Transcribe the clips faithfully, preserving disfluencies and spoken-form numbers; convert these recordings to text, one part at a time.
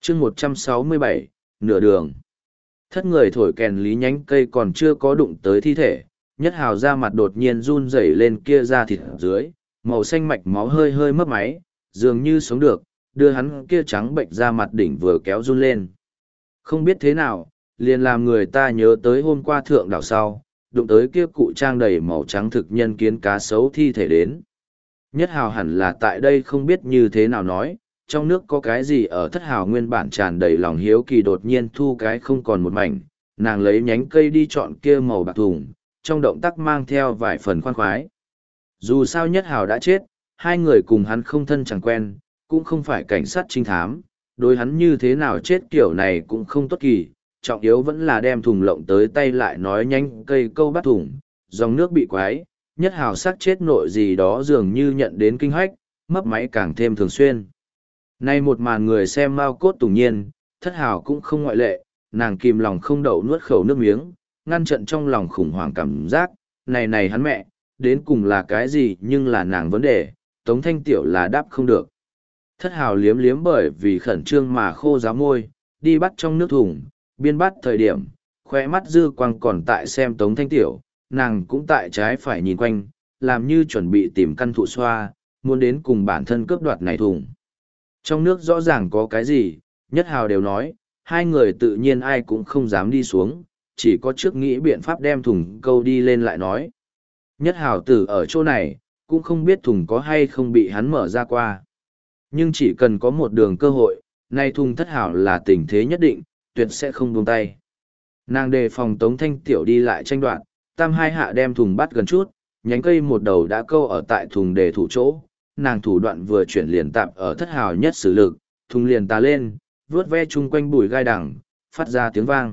chương một trăm sáu mươi bảy, nửa đường. Thất người thổi kèn lý nhánh cây còn chưa có đụng tới thi thể, Nhất Hào ra mặt đột nhiên run rẩy lên kia ra thịt dưới, màu xanh mạch máu hơi hơi mấp máy, dường như sống được, đưa hắn kia trắng bệnh ra mặt đỉnh vừa kéo run lên. Không biết thế nào, liền làm người ta nhớ tới hôm qua thượng đảo sau, đụng tới kia cụ trang đầy màu trắng thực nhân kiến cá sấu thi thể đến. Nhất Hào hẳn là tại đây không biết như thế nào nói, trong nước có cái gì ở Thất Hào nguyên bản tràn đầy lòng hiếu kỳ đột nhiên thu cái không còn một mảnh, nàng lấy nhánh cây đi chọn kia màu bạc thùng, trong động tác mang theo vài phần khoan khoái. Dù sao Nhất Hào đã chết, hai người cùng hắn không thân chẳng quen, cũng không phải cảnh sát trinh thám, đối hắn như thế nào chết kiểu này cũng không tốt kỳ, trọng yếu vẫn là đem thùng lộng tới tay lại nói nhanh cây câu bắt thùng, dòng nước bị quái, Nhất Hào sắc chết nội gì đó dường như nhận đến kinh hách, mấp máy càng thêm thường xuyên. Nay một màn người xem mau cốt tủng nhiên, Thất Hào cũng không ngoại lệ, nàng kìm lòng không đậu nuốt khẩu nước miếng, ngăn trận trong lòng khủng hoảng cảm giác, này này hắn mẹ, đến cùng là cái gì nhưng là nàng vấn đề, Tống Thanh Tiểu là đáp không được. Thất Hào liếm liếm bởi vì khẩn trương mà khô ráo môi, đi bắt trong nước thùng, biên bắt thời điểm, khóe mắt dư quang còn tại xem Tống Thanh Tiểu, nàng cũng tại trái phải nhìn quanh, làm như chuẩn bị tìm căn thụ xoa, muốn đến cùng bản thân cướp đoạt này thùng. Trong nước rõ ràng có cái gì, Nhất Hào đều nói, hai người tự nhiên ai cũng không dám đi xuống, chỉ có trước nghĩ biện pháp đem thùng câu đi lên lại nói. Nhất Hào tử ở chỗ này, cũng không biết thùng có hay không bị hắn mở ra qua. Nhưng chỉ cần có một đường cơ hội, nay thùng Thất Hào là tình thế nhất định, tuyệt sẽ không buông tay. Nàng đề phòng Tống Thanh Tiểu đi lại tranh đoạt, tam hai hạ đem thùng bắt gần chút, nhánh cây một đầu đã câu ở tại thùng để thủ chỗ, nàng thủ đoạn vừa chuyển liền tạp ở Thất Hào nhất sử lực, thùng liền tà lên, vướt ve chung quanh bụi gai đằng, phát ra tiếng vang.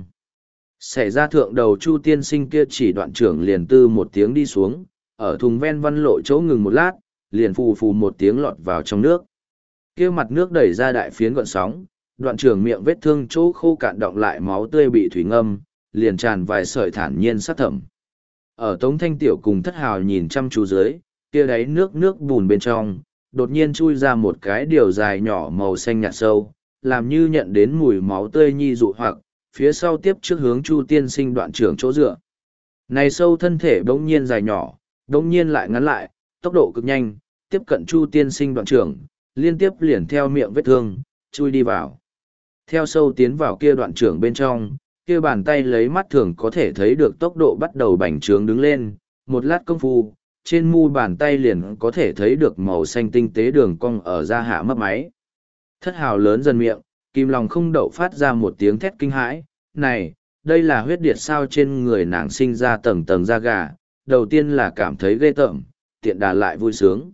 Xảy ra thượng đầu Chu tiên sinh kia chỉ đoạn trưởng liền tư một tiếng đi xuống, ở thùng ven văn lộ chỗ ngừng một lát, liền phù phù một tiếng lọt vào trong nước. Kia mặt nước đẩy ra đại phiến gọn sóng, đoạn trưởng miệng vết thương chỗ khô cạn động lại máu tươi bị thủy ngâm, liền tràn vài sợi thản nhiên sát thẩm. Ở Tống Thanh Tiểu cùng Thất Hào nhìn chăm chú dưới, kia đáy nước nước bùn bên trong, đột nhiên chui ra một cái điều dài nhỏ màu xanh nhạt sâu, làm như nhận đến mùi máu tươi nhi dụ hoặc, phía sau tiếp trước hướng Chu tiên sinh đoạn trưởng chỗ dựa. Này sâu thân thể bỗng nhiên dài nhỏ, bỗng nhiên lại ngắn lại, tốc độ cực nhanh, tiếp cận Chu tiên sinh đoạn trưởng, liên tiếp liền theo miệng vết thương, chui đi vào. Theo sâu tiến vào kia đoạn trưởng bên trong, kia bàn tay lấy mắt thường có thể thấy được tốc độ bắt đầu bành trướng đứng lên, một lát công phu, trên mu bàn tay liền có thể thấy được màu xanh tinh tế đường cong ở da hạ mấp máy. Thất Hào lớn dần miệng, kim lòng không đậu phát ra một tiếng thét kinh hãi, này, đây là huyết điệt sao trên người nàng sinh ra tầng tầng da gà, đầu tiên là cảm thấy ghê tởm, tiện đà lại vui sướng.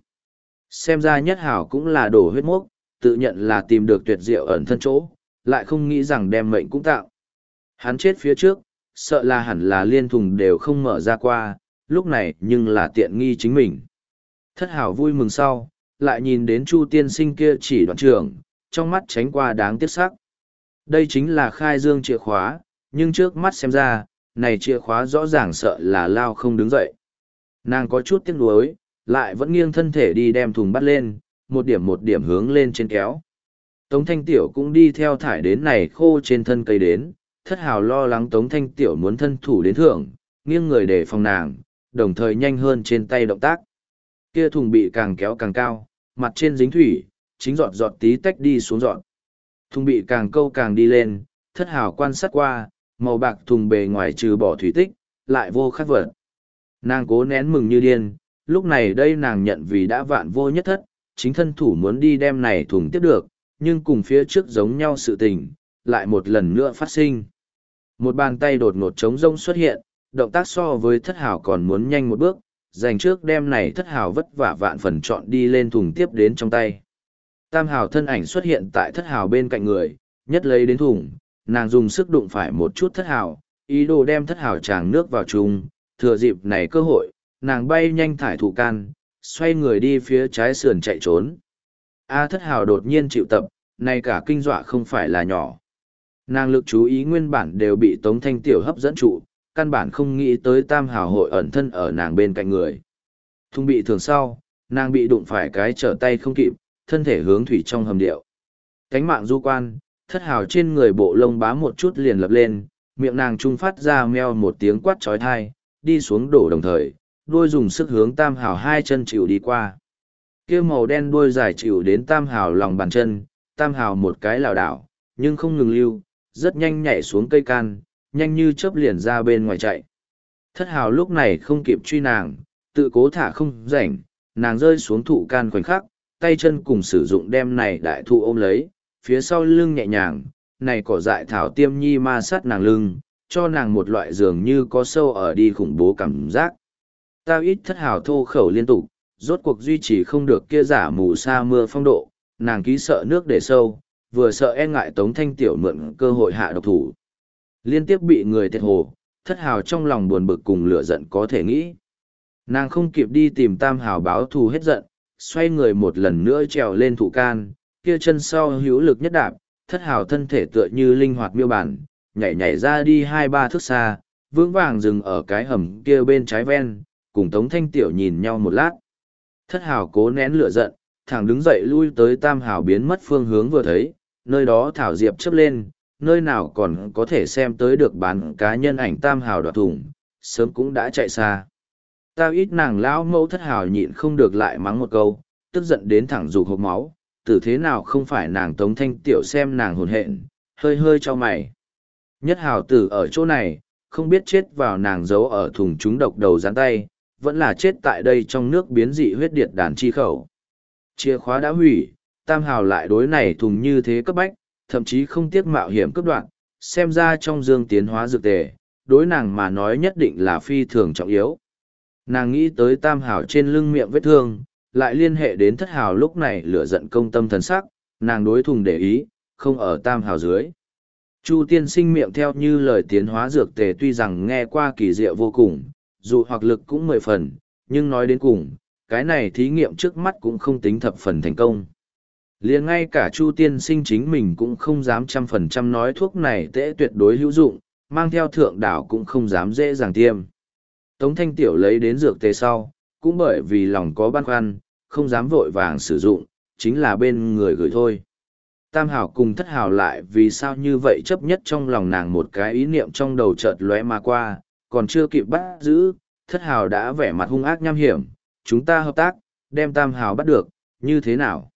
Xem ra Nhất Hào cũng là đổ huyết mốc, tự nhận là tìm được tuyệt diệu ẩn thân chỗ, lại không nghĩ rằng đem mệnh cũng tạo. Hắn chết phía trước, sợ là hẳn là liên thùng đều không mở ra qua, lúc này nhưng là tiện nghi chính mình. Thất Hào vui mừng sau, lại nhìn đến Chu tiên sinh kia chỉ đoạn trưởng, trong mắt tránh qua đáng tiếc sắc. Đây chính là khai dương chìa khóa, nhưng trước mắt xem ra, này chìa khóa rõ ràng sợ là lao không đứng dậy. Nàng có chút tiếc nuối, lại vẫn nghiêng thân thể đi đem thùng bắt lên, một điểm một điểm hướng lên trên kéo. Tống Thanh Tiểu cũng đi theo thải đến này khô trên thân cây đến, Thất Hào lo lắng Tống Thanh Tiểu muốn thân thủ đến thưởng, nghiêng người để phòng nàng, đồng thời nhanh hơn trên tay động tác. Kia thùng bị càng kéo càng cao, mặt trên dính thủy, chính giọt giọt tí tách đi xuống giọt. Thùng bị càng câu càng đi lên, Thất Hào quan sát qua, màu bạc thùng bề ngoài trừ bỏ thủy tích, lại vô khắc vật. Nàng cố nén mừng như điên, lúc này đây nàng nhận vì đã vạn vô nhất thất, chính thân thủ muốn đi đem này thùng tiếp được, nhưng cùng phía trước giống nhau sự tình, lại một lần nữa phát sinh. Một bàn tay đột ngột trống rông xuất hiện, động tác so với Thất Hào còn muốn nhanh một bước, dành trước đem này Thất Hào vất vả vạn phần chọn đi lên thùng tiếp đến trong tay. Tam Hào thân ảnh xuất hiện tại Thất Hào bên cạnh người, nhất lấy đến thùng, nàng dùng sức đụng phải một chút Thất Hào, ý đồ đem Thất Hào tràng nước vào chung, thừa dịp này cơ hội, nàng bay nhanh thải thủ can, xoay người đi phía trái sườn chạy trốn. A Thất Hào đột nhiên chịu tập, này cả kinh dọa không phải là nhỏ. Nàng lực chú ý nguyên bản đều bị Tống Thanh Tiểu hấp dẫn trụ, căn bản không nghĩ tới Tam Hào hội ẩn thân ở nàng bên cạnh người. Thùng bị thường sau, nàng bị đụng phải cái trở tay không kịp, thân thể hướng thủy trong hầm điệu. Cánh mạng du quan, Thất hào trên người bộ lông bá một chút liền lập lên, miệng nàng trung phát ra meo một tiếng quát trói thai, đi xuống đổ đồng thời, đuôi dùng sức hướng tam hào hai chân chịu đi qua. Kia màu đen đuôi dài chịu đến tam hào lòng bàn chân, tam hào một cái lảo đảo, nhưng không ngừng lưu, rất nhanh nhảy xuống cây can, nhanh như chớp liền ra bên ngoài chạy. Thất hào lúc này không kịp truy nàng, tự cố thả không rảnh, nàng rơi xuống thụ can khoảnh khắc, tay chân cùng sử dụng đem này đại thụ ôm lấy, phía sau lưng nhẹ nhàng, này cỏ dại thảo tiêm nhi ma sát nàng lưng, cho nàng một loại dường như có sâu ở đi khủng bố cảm giác. Tao ít thất hào thô khẩu liên tục, rốt cuộc duy trì không được kia giả mù sa mưa phong độ, nàng ký sợ nước để sâu, vừa sợ e ngại Tống Thanh Tiểu mượn cơ hội hạ độc thủ. Liên tiếp bị người thiệt hồ, thất hào trong lòng buồn bực cùng lửa giận có thể nghĩ. Nàng không kịp đi tìm tam hào báo thù hết giận, xoay người một lần nữa trèo lên thụ can, kia chân sau hữu lực nhất đạp, thất hào thân thể tựa như linh hoạt miêu bản, nhảy nhảy ra đi hai ba thước xa, vững vàng dừng ở cái hầm kia bên trái ven, cùng Tống Thanh Tiểu nhìn nhau một lát. Thất hào cố nén lửa giận, thẳng đứng dậy lui tới tam hào biến mất phương hướng vừa thấy, nơi đó thảo diệp chớp lên, nơi nào còn có thể xem tới được bán cá nhân ảnh tam hào đoạt thủng, sớm cũng đã chạy xa. Tao ít nàng lão mẫu thất hào nhịn không được lại mắng một câu, tức giận đến thẳng rụt hộp máu, tử thế nào không phải nàng Tống Thanh Tiểu xem nàng hồn hện, hơi hơi cho mày. Nhất hào tử ở chỗ này, không biết chết vào nàng giấu ở thùng trúng độc đầu rán tay, vẫn là chết tại đây trong nước biến dị huyết điệt đàn chi khẩu. Chìa khóa đã hủy, tam hào lại đối này thùng như thế cấp bách, thậm chí không tiếc mạo hiểm cấp đoạn, xem ra trong dương tiến hóa dược tề, đối nàng mà nói nhất định là phi thường trọng yếu. Nàng nghĩ tới tam hào trên lưng miệng vết thương, lại liên hệ đến thất hào lúc này lửa giận công tâm thần sắc, nàng đối thùng để ý, không ở tam hào dưới. Chu tiên sinh miệng theo như lời tiến hóa dược tề tuy rằng nghe qua kỳ diệu vô cùng, dù hoặc lực cũng mười phần, nhưng nói đến cùng, cái này thí nghiệm trước mắt cũng không tính thập phần thành công. Liền ngay cả Chu tiên sinh chính mình cũng không dám trăm phần trăm nói thuốc này tễ tuyệt đối hữu dụng, mang theo thượng đảo cũng không dám dễ dàng tiêm. Tống Thanh Tiểu lấy đến dược tề sau, cũng bởi vì lòng có băn khoăn, không dám vội vàng sử dụng, chính là bên người gửi thôi. Tam hào cùng thất hào lại vì sao như vậy chấp nhất trong lòng nàng một cái ý niệm trong đầu chợt lóe mà qua, còn chưa kịp bắt giữ, thất hào đã vẻ mặt hung ác nham hiểm, chúng ta hợp tác, đem tam hào bắt được, như thế nào?